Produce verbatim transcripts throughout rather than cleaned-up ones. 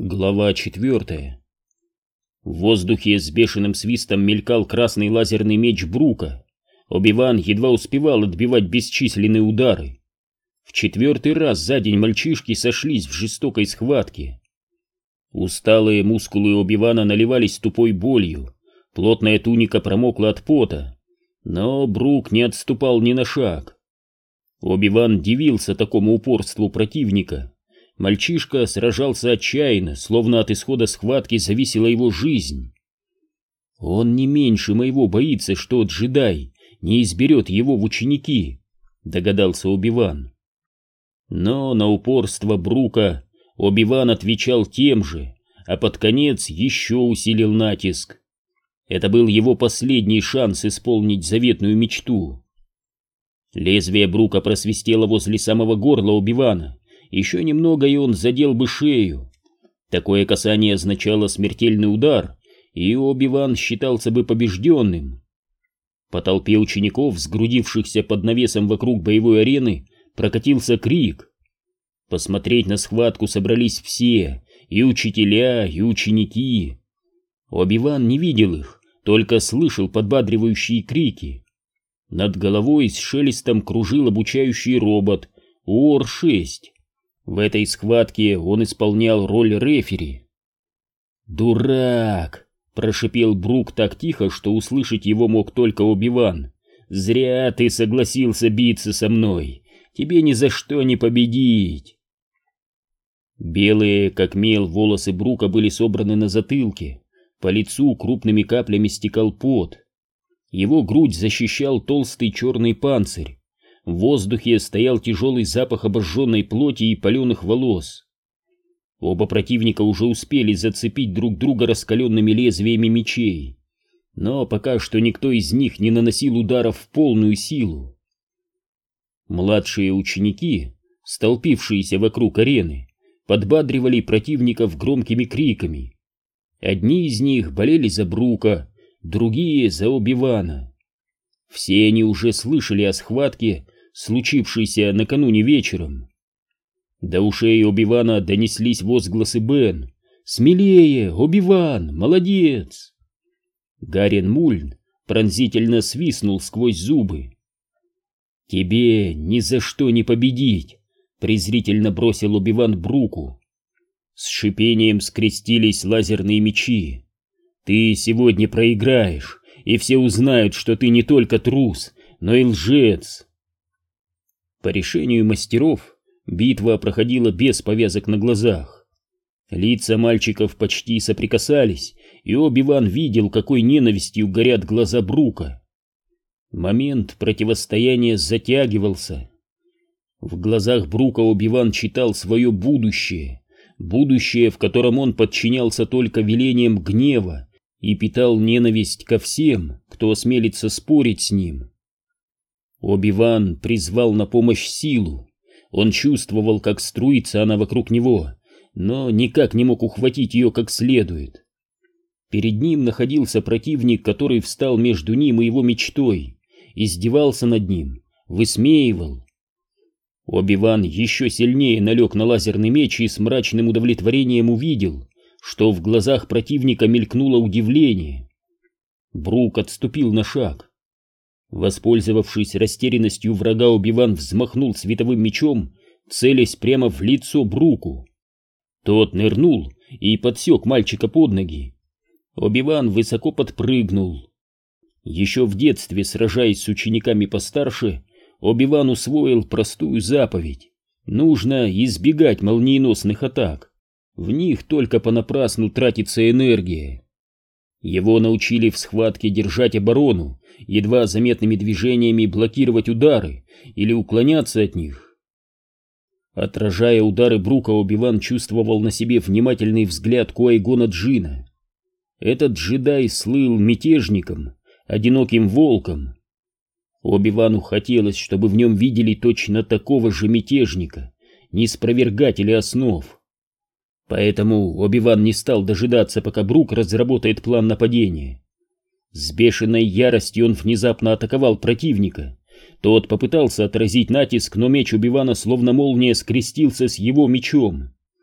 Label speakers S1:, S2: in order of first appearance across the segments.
S1: Глава четвертая. В воздухе с бешеным свистом мелькал красный лазерный меч Брука. Оби-Ван едва успевал отбивать бесчисленные удары. В четвертый раз за день мальчишки сошлись в жестокой схватке. Усталые мускулы Оби-Вана наливались тупой болью, плотная туника промокла от пота, но Брук не отступал ни на шаг. Оби-Ван дивился такому упорству противника. Мальчишка сражался отчаянно, словно от исхода схватки зависела его жизнь. «Он не меньше моего боится, что джедай не изберет его в ученики», — догадался Оби-Ван. Но на упорство Брука Оби-Ван отвечал тем же, а под конец еще усилил натиск. Это был его последний шанс исполнить заветную мечту. Лезвие Брука просвистело возле самого горла Оби-Вана. Еще немного, и он задел бы шею. Такое касание означало смертельный удар, и Оби-Ван считался бы побежденным. По толпе учеников, сгрудившихся под навесом вокруг боевой арены, прокатился крик. Посмотреть на схватку собрались все, и учителя, и ученики. Оби-Ван не видел их, только слышал подбадривающие крики. Над головой с шелестом кружил обучающий робот Ор шесть. В этой схватке он исполнял роль рефери. «Дурак!» — прошипел Брук так тихо, что услышать его мог только Оби-Ван. «Зря ты согласился биться со мной. Тебе ни за что не победить!» Белые, как мел, волосы Брука были собраны на затылке. По лицу крупными каплями стекал пот. Его грудь защищал толстый черный панцирь. В воздухе стоял тяжелый запах обожженной плоти и паленых волос. Оба противника уже успели зацепить друг друга раскаленными лезвиями мечей, но пока что никто из них не наносил ударов в полную силу. Младшие ученики, столпившиеся вокруг арены, подбадривали противников громкими криками. Одни из них болели за Брука, другие за Оби-Вана. Все они уже слышали о схватке, случившейся накануне вечером. До ушей Оби-Вана донеслись возгласы Бен: «Смелее, Оби-Ван, молодец!» Гарен Мульн пронзительно свистнул сквозь зубы. «Тебе ни за что не победить!» — презрительно бросил Оби-Ван Бруку. С шипением скрестились лазерные мечи. «Ты сегодня проиграешь, и все узнают, что ты не только трус, но и лжец!» По решению мастеров битва проходила без повязок на глазах. Лица мальчиков почти соприкасались, и Оби-Ван видел, какой ненавистью горят глаза Брука. Момент противостояния затягивался. В глазах Брука Оби-Ван читал свое будущее, будущее, в котором он подчинялся только велениям гнева и питал ненависть ко всем, кто осмелится спорить с ним. Оби-Ван призвал на помощь силу. Он чувствовал, как струится она вокруг него, но никак не мог ухватить ее как следует. Перед ним находился противник, который встал между ним и его мечтой, издевался над ним, высмеивал. Оби-Ван еще сильнее налег на лазерный меч и с мрачным удовлетворением увидел, что в глазах противника мелькнуло удивление. Брук отступил на шаг. Воспользовавшись растерянностью врага, Оби-Ван взмахнул световым мечом, целясь прямо в лицо Бруку. Тот нырнул и подсек мальчика под ноги. Оби-Ван высоко подпрыгнул. Еще в детстве, сражаясь с учениками постарше, Оби-Ван усвоил простую заповедь: нужно избегать молниеносных атак. В них только понапрасну тратится энергия. Его научили в схватке держать оборону, едва заметными движениями блокировать удары или уклоняться от них. Отражая удары Брука, Оби-Ван чувствовал на себе внимательный взгляд Куай-Гона Джинна. Этот джедай слыл мятежником, одиноким волком. Оби-Вану хотелось, чтобы в нем видели точно такого же мятежника, неспровергателя основ. Поэтому Оби-Ван не стал дожидаться, пока Брук разработает план нападения. С бешеной яростью он внезапно атаковал противника. Тот попытался отразить натиск, но меч Оби-Вана словно молния скрестился с его мечом.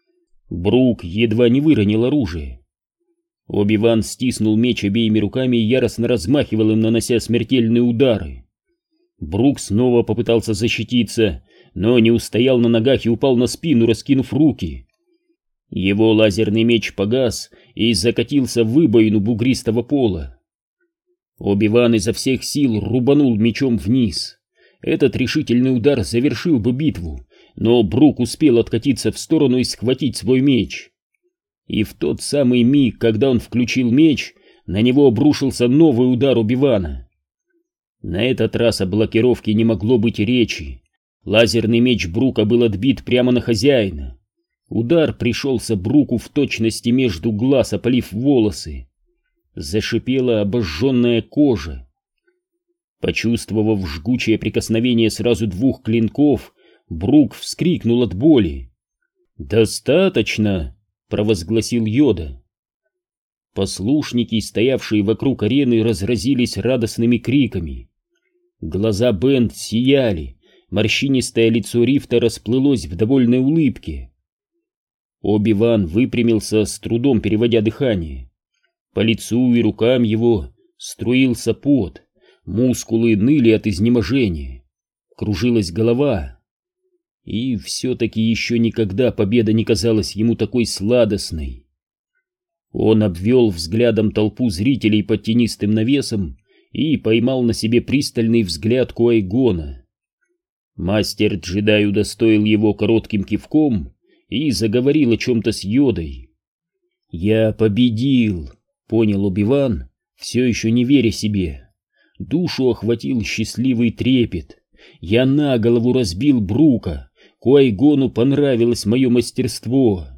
S1: Брук едва не выронил оружие. Оби-Ван стиснул меч обеими руками и яростно размахивал им, нанося смертельные удары. Брук снова попытался защититься, но не устоял на ногах и упал на спину, раскинув руки. Его лазерный меч погас и закатился в выбоину бугристого пола. Оби-Ван изо всех сил рубанул мечом вниз. Этот решительный удар завершил бы битву, но Брук успел откатиться в сторону и схватить свой меч. И в тот самый миг, когда он включил меч, на него обрушился новый удар Оби-Вана. На этот раз о блокировке не могло быть и речи. Лазерный меч Брука был отбит прямо на хозяина. Удар пришелся Бруку в точности между глаз, опалив волосы. Зашипела обожженная кожа. Почувствовав жгучее прикосновение сразу двух клинков, Брук вскрикнул от боли. «Достаточно!» — провозгласил Йода. Послушники, стоявшие вокруг арены, разразились радостными криками. Глаза Бенд сияли, морщинистое лицо Рифта расплылось в довольной улыбке. Оби-Ван выпрямился, с трудом переводя дыхание. По лицу и рукам его струился пот, мускулы ныли от изнеможения, кружилась голова. И все-таки еще никогда победа не казалась ему такой сладостной. Он обвел взглядом толпу зрителей под тенистым навесом и поймал на себе пристальный взгляд Ку-Ай-Гона. Мастер-джедай удостоил его коротким кивком и заговорил о чем-то с Йодой. «Я победил», — понял Оби-Ван, все еще не веря себе. Душу охватил счастливый трепет. «Я на голову разбил Брука. Ку-Ай-Гону понравилось мое мастерство».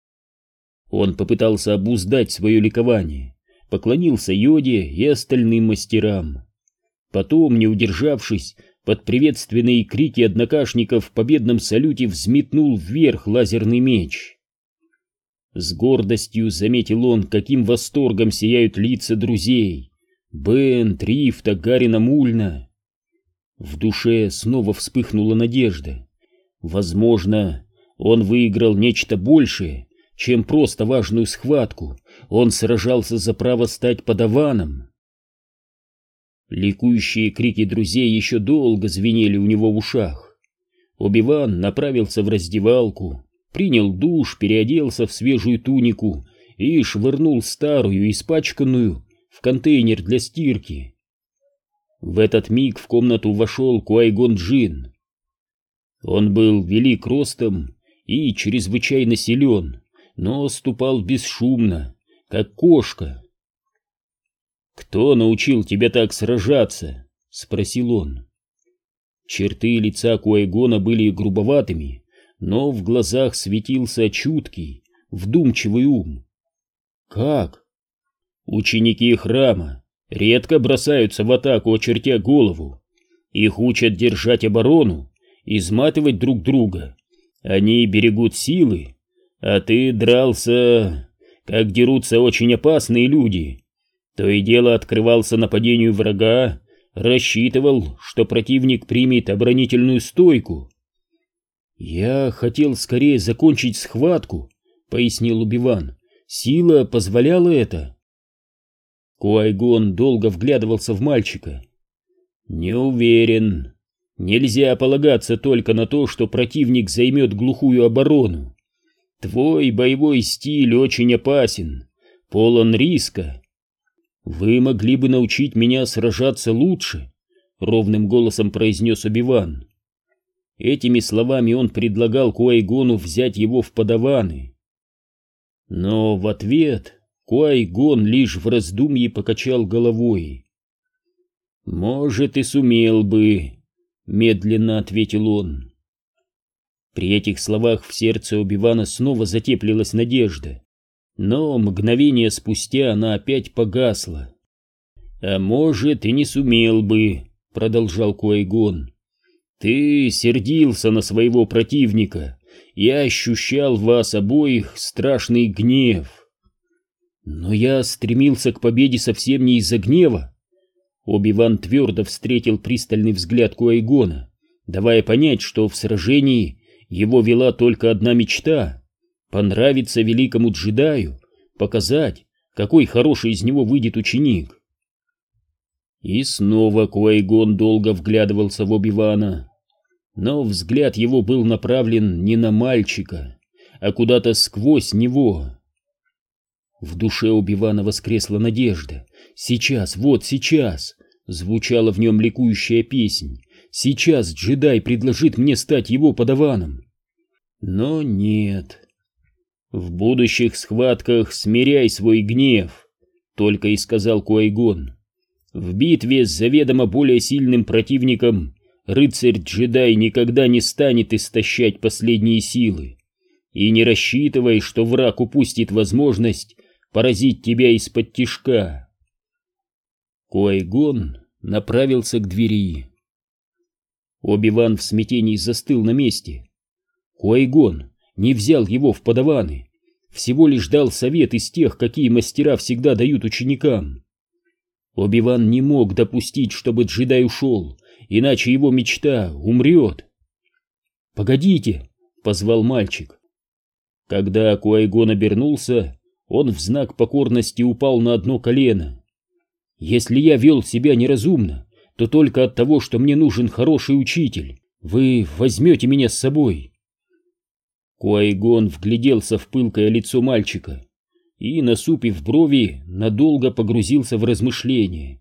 S1: Он попытался обуздать свое ликование, поклонился Йоде и остальным мастерам. Потом, не удержавшись, под приветственные крики однокашников в победном салюте взметнул вверх лазерный меч. С гордостью заметил он, каким восторгом сияют лица друзей Бен, Рифта, Гарина Мульна. В душе снова вспыхнула надежда. Возможно, он выиграл нечто большее, чем просто важную схватку. Он сражался за право стать подаваном. Ликующие крики друзей еще долго звенели у него в ушах. Оби-Ван направился в раздевалку, принял душ, переоделся в свежую тунику и швырнул старую, испачканную, в контейнер для стирки. В этот миг в комнату вошел Ку-Ай-Гон Джинн. Он был велик ростом и чрезвычайно силен, но ступал бесшумно, как кошка. «Кто научил тебя так сражаться?» — спросил он. Черты лица Ку-Ай-Гона были грубоватыми, но в глазах светился чуткий, вдумчивый ум. «Как?» «Ученики храма редко бросаются в атаку, очертя голову. Их учат держать оборону, изматывать друг друга. Они берегут силы, а ты дрался, как дерутся очень опасные люди. То и дело открывался нападению врага, рассчитывал, что противник примет оборонительную стойку». «Я хотел скорее закончить схватку», — пояснил Оби-Ван. «Сила позволяла это». Ку-Ай-Гон долго вглядывался в мальчика. «Не уверен. Нельзя полагаться только на то, что противник займет глухую оборону. Твой боевой стиль очень опасен, полон риска. Вы могли бы научить меня сражаться лучше», — ровным голосом произнес Оби-Ван. Этими словами он предлагал Ку-Ай-Гону взять его в подаваны. Но в ответ Ку-Ай-Гон лишь в раздумье покачал головой. «Может, и сумел бы», — медленно ответил он. При этих словах в сердце Оби-Вана снова затеплилась надежда, но мгновение спустя она опять погасла. «А может, и не сумел бы», — продолжал Ку-Ай-Гон. «Ты сердился на своего противника, я ощущал в вас обоих страшный гнев». «Но я стремился к победе совсем не из-за гнева». Оби-Ван твердо встретил пристальный взгляд Ку-Ай-Гона, давая понять, что в сражении его вела только одна мечта — понравиться великому джедаю, показать, какой хороший из него выйдет ученик. И снова Куай-Гон долго вглядывался в Оби-Вана, но взгляд его был направлен не на мальчика, а куда-то сквозь него. В душе Оби-Вана воскресла надежда. Сейчас, вот сейчас, звучала в нем ликующая песнь. Сейчас джедай предложит мне стать его подаваном. Но нет. В будущих схватках смиряй свой гнев, только и сказал Куай-Гон. В битве с заведомо более сильным противником рыцарь-джедай никогда не станет истощать последние силы. И не рассчитывай, что враг упустит возможность поразить тебя из-под тишка. Куай-Гон направился к двери. Оби-Ван в смятении застыл на месте. Куай-Гон не взял его в подаваны, всего лишь дал совет из тех, какие мастера всегда дают ученикам. Оби-Ван не мог допустить, чтобы джедай ушел, иначе его мечта умрет. «Погодите!» — позвал мальчик. Когда Куай-Гон обернулся, он в знак покорности упал на одно колено. «Если я вел себя неразумно, то только от того, что мне нужен хороший учитель. Вы возьмете меня с собой». Куай-Гон вгляделся в пылкое лицо мальчика и, насупив брови, надолго погрузился в размышления.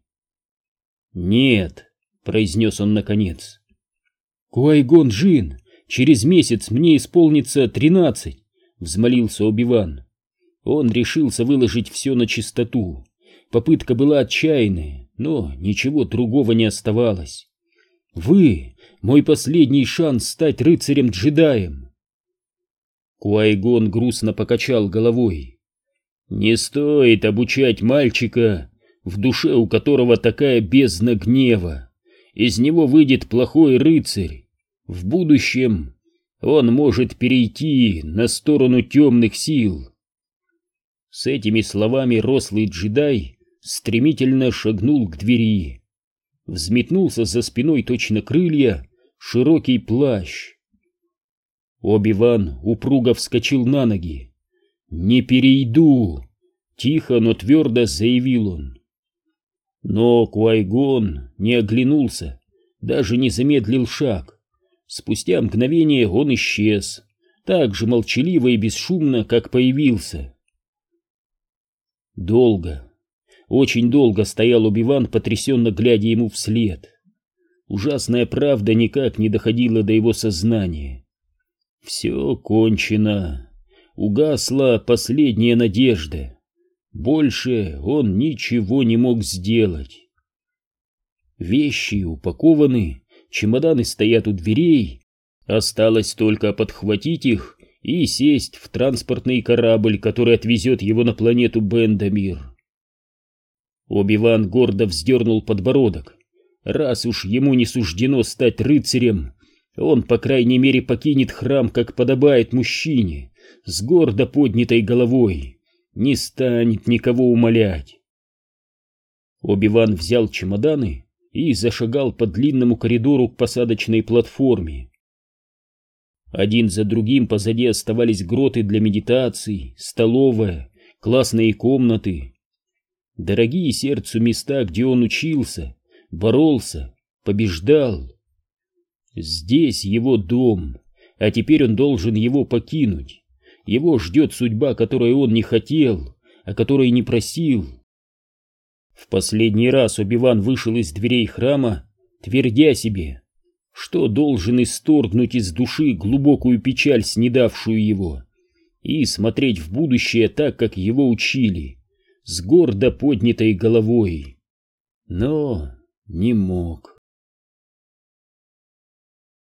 S1: «Нет», — произнес он наконец. «Куай-Гон Джин, через месяц мне исполнится тринадцать», — взмолился Оби-Ван. Он решился выложить все на чистоту. Попытка была отчаянная, но ничего другого не оставалось. «Вы — мой последний шанс стать рыцарем-джедаем». Куай-Гон грустно покачал головой. «Не стоит обучать мальчика, в душе у которого такая бездна гнева. Из него выйдет плохой рыцарь. В будущем он может перейти на сторону темных сил». С этими словами рослый джедай стремительно шагнул к двери. Взметнулся за спиной точно крылья широкий плащ. Оби-Ван упруго вскочил на ноги. «Не перейду!» — тихо, но твердо заявил он. Но Куай-Гон не оглянулся, даже не замедлил шаг. Спустя мгновение он исчез, так же молчаливо и бесшумно, как появился. Долго, очень долго стоял Оби-Ван, потрясенно глядя ему вслед. Ужасная правда никак не доходила до его сознания. Все кончено. Угасла последняя надежда. Больше он ничего не мог сделать. Вещи упакованы, чемоданы стоят у дверей. Осталось только подхватить их и сесть в транспортный корабль, который отвезет его на планету Бендамир. Оби-Ван гордо вздернул подбородок. Раз уж ему не суждено стать рыцарем, он, по крайней мере, покинет храм, как подобает мужчине, с гордо поднятой головой, не станет никого умолять. Оби-Ван взял чемоданы и зашагал по длинному коридору к посадочной платформе. Один за другим позади оставались гроты для медитаций, столовая, классные комнаты. Дорогие сердцу места, где он учился, боролся, побеждал. Здесь его дом, а теперь он должен его покинуть. Его ждет судьба, которой он не хотел, о которой не просил. В последний раз Оби-Ван вышел из дверей храма, твердя себе, что должен исторгнуть из души глубокую печаль, снедавшую его, и смотреть в будущее так, как его учили, с гордо поднятой головой. Но не мог.